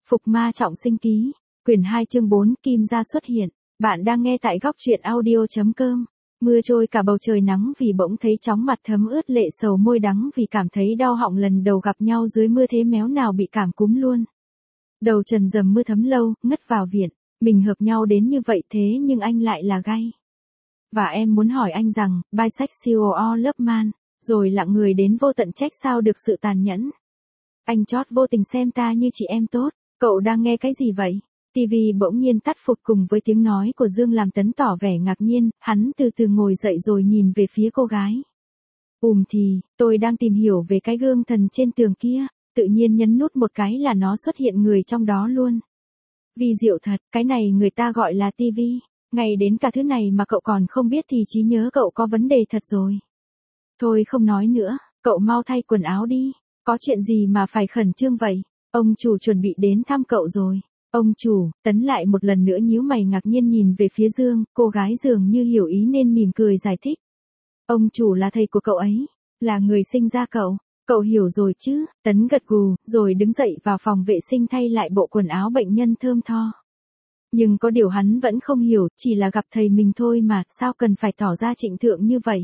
Phục ma trọng sinh ký, quyển 2 chương 4 Kim Gia xuất hiện. Bạn đang nghe tại góc truyện audio.com. Mưa trôi cả bầu trời nắng vì bỗng thấy chóng mặt thấm ướt lệ sầu môi đắng vì cảm thấy đau họng lần đầu gặp nhau dưới mưa thế méo nào bị cảm cúm luôn. Đầu trần dầm mưa thấm lâu, ngất vào viện. Mình hợp nhau đến như vậy thế nhưng anh lại là gay. Và em muốn hỏi anh rằng, bisexual or love man, rồi lặng người đến vô tận trách sao được sự tàn nhẫn. Anh chót vô tình xem ta như chị em tốt, cậu đang nghe cái gì vậy? TV bỗng nhiên tắt phụt cùng với tiếng nói của Dương làm Tấn tỏ vẻ ngạc nhiên, hắn từ từ ngồi dậy rồi nhìn về phía cô gái. Thì, tôi đang tìm hiểu về cái gương thần trên tường kia, tự nhiên nhấn nút một cái là nó xuất hiện người trong đó luôn. Vi diệu thật, cái này người ta gọi là TV, ngay đến cả thứ này mà cậu còn không biết thì trí nhớ cậu có vấn đề thật rồi. Thôi không nói nữa, cậu mau thay quần áo đi. Có chuyện gì mà phải khẩn trương vậy? Ông chủ chuẩn bị đến thăm cậu rồi. Ông chủ, Tấn lại một lần nữa nhíu mày ngạc nhiên nhìn về phía Dương, cô gái dường như hiểu ý nên mỉm cười giải thích. Ông chủ là thầy của cậu ấy, là người sinh ra cậu. Cậu hiểu rồi chứ? Tấn gật gù, rồi đứng dậy vào phòng vệ sinh thay lại bộ quần áo bệnh nhân thơm tho. Nhưng có điều hắn vẫn không hiểu, chỉ là gặp thầy mình thôi mà, sao cần phải tỏ ra trịnh thượng như vậy?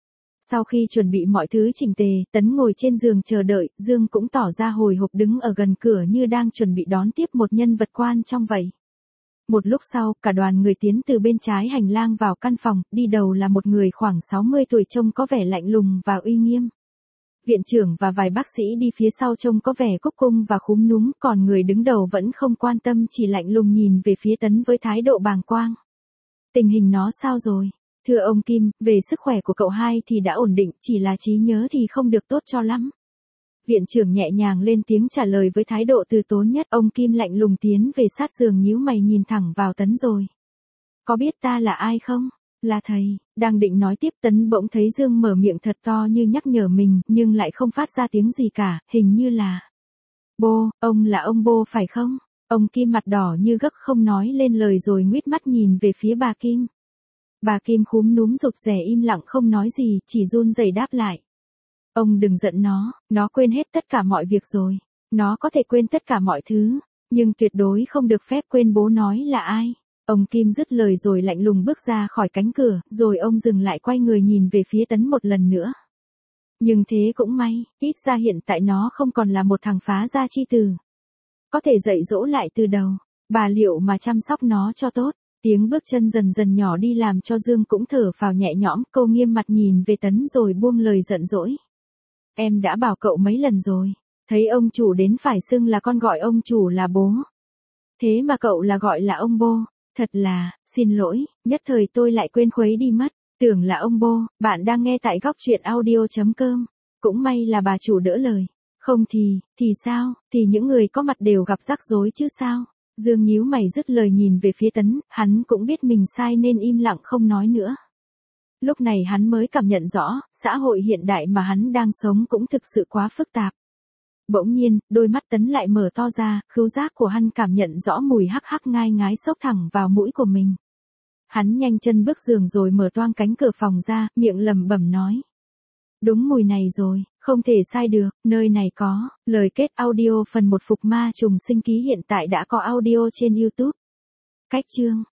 Sau khi chuẩn bị mọi thứ chỉnh tề, Tấn ngồi trên giường chờ đợi, Dương cũng tỏ ra hồi hộp đứng ở gần cửa như đang chuẩn bị đón tiếp một nhân vật quan trong vậy. Một lúc sau, cả đoàn người tiến từ bên trái hành lang vào căn phòng, đi đầu là một người khoảng 60 tuổi trông có vẻ lạnh lùng và uy nghiêm. Viện trưởng và vài bác sĩ đi phía sau trông có vẻ cúc cung và khúm núm, còn người đứng đầu vẫn không quan tâm chỉ lạnh lùng nhìn về phía Tấn với thái độ bàng quang. Tình hình nó sao rồi? Thưa ông Kim, về sức khỏe của cậu hai thì đã ổn định, chỉ là trí nhớ thì không được tốt cho lắm. Viện trưởng nhẹ nhàng lên tiếng trả lời với thái độ từ tốn nhất. Ông Kim lạnh lùng tiến về sát giường nhíu mày nhìn thẳng vào Tấn rồi. Có biết ta là ai không? Là thầy. Đang định nói tiếp Tấn bỗng thấy Dương mở miệng thật to như nhắc nhở mình, nhưng lại không phát ra tiếng gì cả, hình như là. Bô, ông là ông Bô phải không? Ông Kim mặt đỏ như gấc không nói lên lời rồi nguýt mắt nhìn về phía bà Kim. Bà Kim khúm núm rụt rè im lặng không nói gì, chỉ run rẩy đáp lại. Ông đừng giận nó quên hết tất cả mọi việc rồi. Nó có thể quên tất cả mọi thứ, nhưng tuyệt đối không được phép quên bố nói là ai. Ông Kim dứt lời rồi lạnh lùng bước ra khỏi cánh cửa, rồi ông dừng lại quay người nhìn về phía Tấn một lần nữa. Nhưng thế cũng may, ít ra hiện tại nó không còn là một thằng phá gia chi tử. Có thể dạy dỗ lại từ đầu, bà liệu mà chăm sóc nó cho tốt. Tiếng bước chân dần dần nhỏ đi làm cho Dương cũng thở phào nhẹ nhõm, cô nghiêm mặt nhìn về Tấn rồi buông lời giận dỗi. Em đã bảo cậu mấy lần rồi, thấy ông chủ đến phải xưng là con gọi ông chủ là bố. Thế mà cậu là gọi là ông Bô, thật là, xin lỗi, nhất thời tôi lại quên khuấy đi mất, tưởng là ông Bô. Bạn đang nghe tại góc truyện audio.com, cũng may là bà chủ đỡ lời, không thì sao, thì những người có mặt đều gặp rắc rối chứ sao. Dương nhíu mày dứt lời nhìn về phía Tấn, hắn cũng biết mình sai nên im lặng không nói nữa. Lúc này hắn mới cảm nhận rõ, xã hội hiện đại mà hắn đang sống cũng thực sự quá phức tạp. Bỗng nhiên, đôi mắt Tấn lại mở to ra, khứu giác của hắn cảm nhận rõ mùi hắc hắc ngai ngái xốc thẳng vào mũi của mình. Hắn nhanh chân bước giường rồi mở toang cánh cửa phòng ra, miệng lẩm bẩm nói. Đúng mùi này rồi, không thể sai được, nơi này có, lời kết audio phần 1 Phục ma trùng sinh ký hiện tại đã có audio trên YouTube. Cách chương